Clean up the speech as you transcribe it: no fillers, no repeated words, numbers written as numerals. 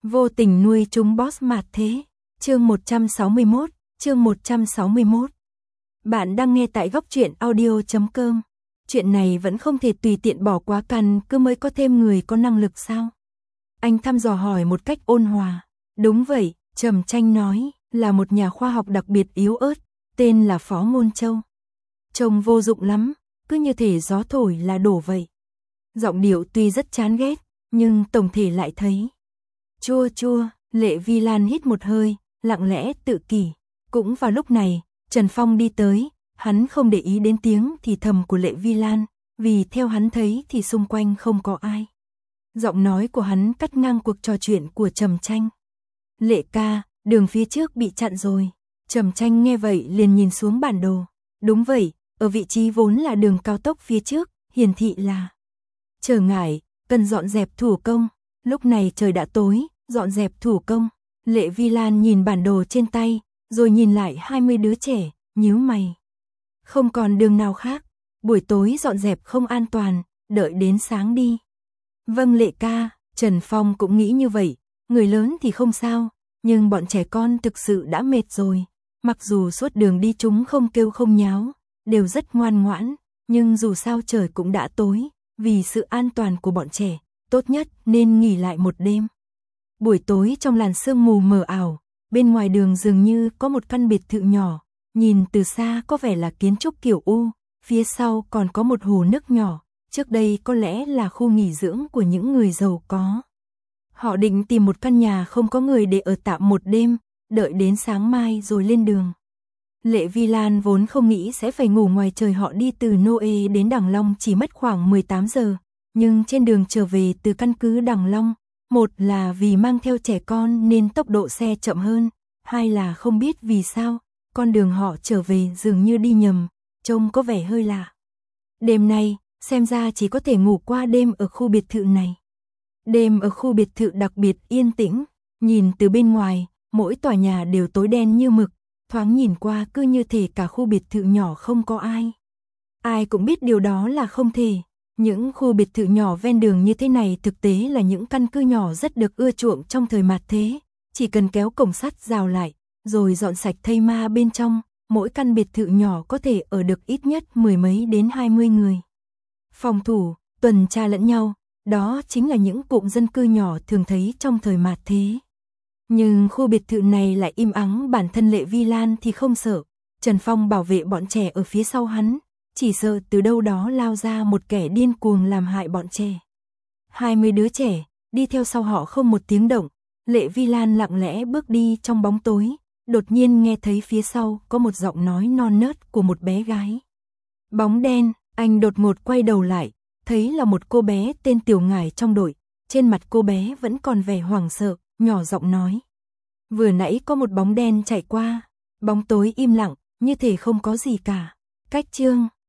Vô tình nuôi chúng boss mạt thế. Chương 161, chương 161. Bạn đang nghe tại góc truyện audio.com. Chuyện này vẫn không thể tùy tiện bỏ qua căn cứ mới có thêm người có năng lực sao? Anh thăm dò hỏi một cách ôn hòa. Đúng vậy, Trầm Tranh nói, là một nhà khoa học đặc biệt yếu ớt, tên là Phó Ngôn Châu. Trông vô dụng lắm, cứ như thể gió thổi là đổ vậy. Giọng điệu tuy rất chán ghét, nhưng tổng thể lại thấy chua chua. Lệ Vi Lan hít một hơi, lặng lẽ tự kỷ. Cũng vào lúc này, Trần Phong đi tới, hắn không để ý đến tiếng thì thầm của Lệ Vi Lan, vì theo hắn thấy thì xung quanh không có ai. Giọng nói của hắn cắt ngang cuộc trò chuyện của Trầm Tranh. Lệ ca, đường phía trước bị chặn rồi. Trầm Tranh nghe vậy liền nhìn xuống bản đồ. Đúng vậy, ở vị trí vốn là đường cao tốc phía trước, hiển thị là trở ngại, cần dọn dẹp thủ công. Lúc này trời đã tối, dọn dẹp thủ công. Lệ Vi Lan nhìn bản đồ trên tay, rồi nhìn lại 20 đứa trẻ, nhíu mày. Không còn đường nào khác, buổi tối dọn dẹp không an toàn, đợi đến sáng đi. Vâng Lệ ca, Trần Phong cũng nghĩ như vậy, người lớn thì không sao, nhưng bọn trẻ con thực sự đã mệt rồi. Mặc dù suốt đường đi chúng không kêu không nháo, đều rất ngoan ngoãn, nhưng dù sao trời cũng đã tối, vì sự an toàn của bọn trẻ, tốt nhất nên nghỉ lại một đêm. Buổi tối trong làn sương mù mờ ảo, bên ngoài đường dường như có một căn biệt thự nhỏ, nhìn từ xa có vẻ là kiến trúc kiểu U, phía sau còn có một hồ nước nhỏ, trước đây có lẽ là khu nghỉ dưỡng của những người giàu có. Họ định tìm một căn nhà không có người để ở tạm một đêm, đợi đến sáng mai rồi lên đường. Lệ Vi Lan vốn không nghĩ sẽ phải ngủ ngoài trời, họ đi từ Noe đến Đằng Long chỉ mất khoảng 18 giờ, nhưng trên đường trở về từ căn cứ Đằng Long, một là vì mang theo trẻ con nên tốc độ xe chậm hơn, hai là không biết vì sao, con đường họ trở về dường như đi nhầm, trông có vẻ hơi lạ. Đêm nay, xem ra chỉ có thể ngủ qua đêm ở khu biệt thự này. Đêm ở khu biệt thự đặc biệt yên tĩnh, nhìn từ bên ngoài, mỗi tòa nhà đều tối đen như mực, thoáng nhìn qua cứ như thể cả khu biệt thự nhỏ không có ai. Ai cũng biết điều đó là không thể. Những khu biệt thự nhỏ ven đường như thế này thực tế là những căn cứ nhỏ rất được ưa chuộng trong thời mạt thế. Chỉ cần kéo cổng sắt rào lại, rồi dọn sạch thây ma bên trong, mỗi căn biệt thự nhỏ có thể ở được ít nhất 10 mấy đến 20 người. Phòng thủ, tuần tra lẫn nhau, đó chính là những cụm dân cư nhỏ thường thấy trong thời mạt thế. Nhưng khu biệt thự này lại im ắng, bản thân Lệ Vi Lan thì không sợ. Trần Phong bảo vệ bọn trẻ ở phía sau hắn, chỉ sợ từ đâu đó lao ra một kẻ điên cuồng làm hại bọn trẻ. 20 đứa trẻ, đi theo sau họ không một tiếng động. Lệ Vi Lan lặng lẽ bước đi trong bóng tối, đột nhiên nghe thấy phía sau có một giọng nói non nớt của một bé gái. Bóng đen, anh đột ngột quay đầu lại, thấy là một cô bé tên Tiểu Ngải trong đội. Trên mặt cô bé vẫn còn vẻ hoảng sợ, nhỏ giọng nói. Vừa nãy có một bóng đen chạy qua, bóng tối im lặng, như thể không có gì cả. Cách chương